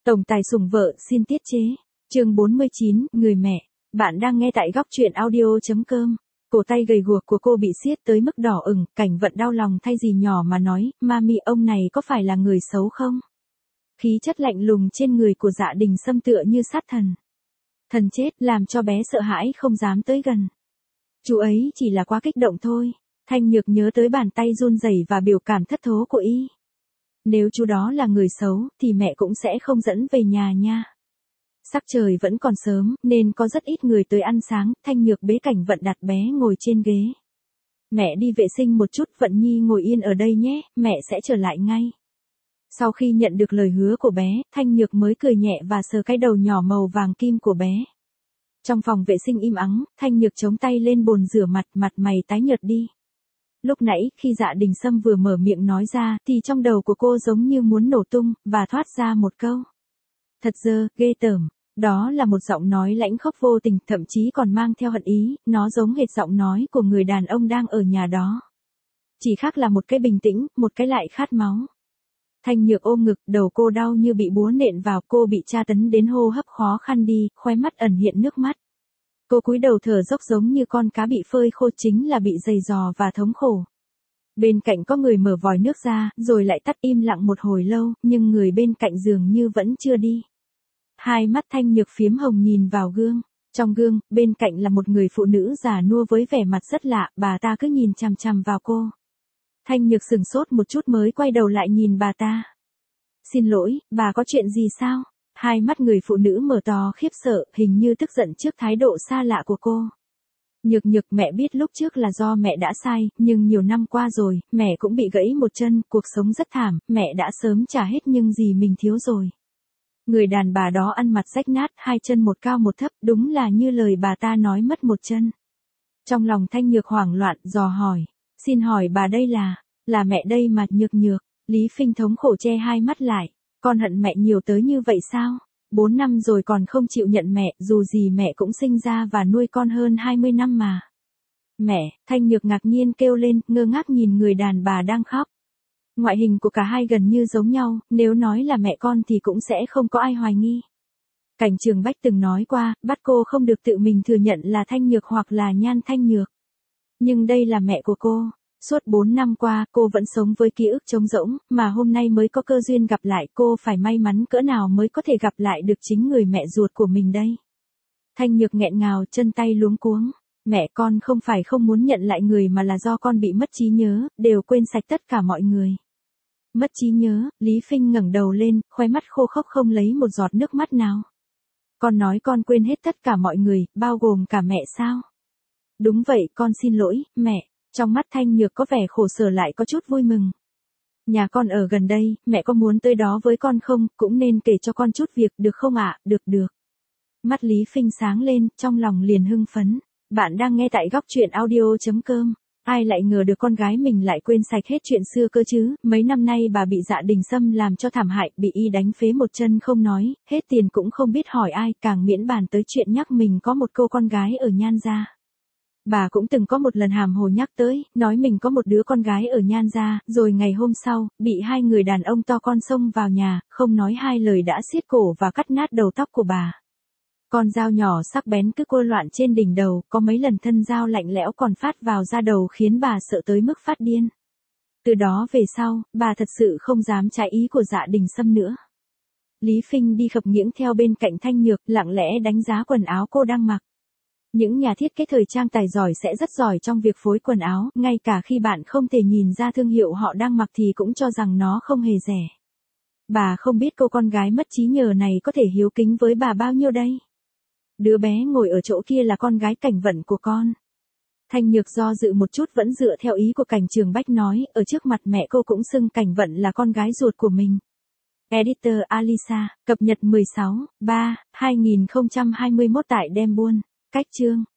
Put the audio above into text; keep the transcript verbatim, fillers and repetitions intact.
Tổng tài sủng vợ xin tiết chế. Chương bốn mươi chín, người mẹ. Bạn đang nghe tại góc truyện audio chấm com. Cổ tay gầy guộc của cô bị siết tới mức đỏ ửng, Cảnh Vận đau lòng thay dì nhỏ mà nói, "Mami, ông này có phải là người xấu không?" Khí chất lạnh lùng trên người của Dạ Đình Sâm tựa như sát thần. Thần chết, làm cho bé sợ hãi không dám tới gần. Chú ấy chỉ là quá kích động thôi. Thanh Nhược nhớ tới bàn tay run rẩy và biểu cảm thất thố của y. Nếu chú đó là người xấu, thì mẹ cũng sẽ không dẫn về nhà nha. Sắc trời vẫn còn sớm, nên có rất ít người tới ăn sáng. Thanh Nhược bế Cảnh Vận đặt bé ngồi trên ghế. "Mẹ đi vệ sinh một chút, Vận Nhi ngồi yên ở đây nhé, mẹ sẽ trở lại ngay." Sau khi nhận được lời hứa của bé, Thanh Nhược mới cười nhẹ và sờ cái đầu nhỏ màu vàng kim của bé. Trong phòng vệ sinh im ắng, Thanh Nhược chống tay lên bồn rửa mặt, mặt mày tái nhợt đi. Lúc nãy, khi Dạ Đình Sâm vừa mở miệng nói ra, thì trong đầu của cô giống như muốn nổ tung, và thoát ra một câu. "Thật dơ, ghê tởm." Đó là một giọng nói lãnh khốc vô tình, thậm chí còn mang theo hận ý, nó giống hệt giọng nói của người đàn ông đang ở nhà đó. Chỉ khác là một cái bình tĩnh, một cái lại khát máu. Thanh Nhược ôm ngực, đầu cô đau như bị búa nện vào, cô bị tra tấn đến hô hấp khó khăn đi, khóe mắt ẩn hiện nước mắt. Cô cúi đầu thở dốc giống như con cá bị phơi khô, chính là bị giày giò và thống khổ. Bên cạnh có người mở vòi nước ra, rồi lại tắt im lặng một hồi lâu, nhưng người bên cạnh dường như vẫn chưa đi. Hai mắt Thanh Nhược phiếm hồng nhìn vào gương. Trong gương, bên cạnh là một người phụ nữ già nua với vẻ mặt rất lạ, bà ta cứ nhìn chằm chằm vào cô. Thanh Nhược sửng sốt một chút mới quay đầu lại nhìn bà ta. "Xin lỗi, bà có chuyện gì sao?" Hai mắt người phụ nữ mở to khiếp sợ, hình như tức giận trước thái độ xa lạ của cô. "Nhược Nhược, mẹ biết lúc trước là do mẹ đã sai, nhưng nhiều năm qua rồi, mẹ cũng bị gãy một chân, cuộc sống rất thảm, mẹ đã sớm trả hết nhưng gì mình thiếu rồi." Người đàn bà đó ăn mặc rách nát, hai chân một cao một thấp, đúng là như lời bà ta nói, mất một chân. Trong lòng Thanh Nhược hoảng loạn, dò hỏi. "Xin hỏi bà đây là, là mẹ đây mà." "Nhược Nhược." Lý Phinh thống khổ che hai mắt lại. "Con hận mẹ nhiều tới như vậy sao? Bốn năm rồi còn không chịu nhận mẹ, dù gì mẹ cũng sinh ra và nuôi con hơn hai mươi năm mà." "Mẹ!" Thanh Nhược ngạc nhiên kêu lên, ngơ ngác nhìn người đàn bà đang khóc. Ngoại hình của cả hai gần như giống nhau, nếu nói là mẹ con thì cũng sẽ không có ai hoài nghi. Cảnh Trường Bách từng nói qua, bắt cô không được tự mình thừa nhận là Thanh Nhược hoặc là Nhan Thanh Nhược. Nhưng đây là mẹ của cô. Suốt bốn năm qua, cô vẫn sống với ký ức trống rỗng, mà hôm nay mới có cơ duyên gặp lại. Cô phải may mắn cỡ nào mới có thể gặp lại được chính người mẹ ruột của mình đây. Thanh Nhược nghẹn ngào, chân tay luống cuống. "Mẹ, con không phải không muốn nhận lại người mà là do con bị mất trí nhớ, đều quên sạch tất cả mọi người." "Mất trí nhớ?" Lý Phinh ngẩng đầu lên, khóe mắt khô khốc không lấy một giọt nước mắt nào. "Con nói con quên hết tất cả mọi người, bao gồm cả mẹ sao?" "Đúng vậy, con xin lỗi, mẹ." Trong mắt Thanh Nhược có vẻ khổ sở lại có chút vui mừng. "Nhà con ở gần đây, mẹ có muốn tới đó với con không, cũng nên kể cho con chút việc, được không ạ?" "Được được." Mắt Lý Phinh sáng lên, trong lòng liền hưng phấn. Bạn đang nghe tại góc truyện audio chấm com. Ai lại ngờ được con gái mình lại quên sạch hết chuyện xưa cơ chứ. Mấy năm nay bà bị Dạ Đình Sâm làm cho thảm hại, bị y đánh phế một chân không nói, hết tiền cũng không biết hỏi ai, càng miễn bàn tới chuyện nhắc mình có một cô con gái ở Nhan gia. Bà cũng từng có một lần hàm hồ nhắc tới, nói mình có một đứa con gái ở Nhan gia, rồi ngày hôm sau, bị hai người đàn ông to con xông vào nhà, không nói hai lời đã siết cổ và cắt nát đầu tóc của bà. Con dao nhỏ sắc bén cứ cua loạn trên đỉnh đầu, có mấy lần thân dao lạnh lẽo còn phát vào da đầu khiến bà sợ tới mức phát điên. Từ đó về sau, bà thật sự không dám trái ý của Dạ Đình Sâm nữa. Lý Phinh đi khập khiễng theo bên cạnh Thanh Nhược, lặng lẽ đánh giá quần áo cô đang mặc. Những nhà thiết kế thời trang tài giỏi sẽ rất giỏi trong việc phối quần áo, ngay cả khi bạn không thể nhìn ra thương hiệu họ đang mặc thì cũng cho rằng nó không hề rẻ. Bà không biết cô con gái mất trí nhớ này có thể hiếu kính với bà bao nhiêu đây. Đứa bé ngồi ở chỗ kia là con gái Cảnh Vận của con. Thanh Nhược do dự một chút vẫn dựa theo ý của Cảnh Trường Bách nói, ở trước mặt mẹ cô cũng xưng Cảnh Vận là con gái ruột của mình. Editor Alisa, cập nhật mười sáu, ba, hai nghìn không trăm hai mươi mốt tại Đem Buôn. Cách chương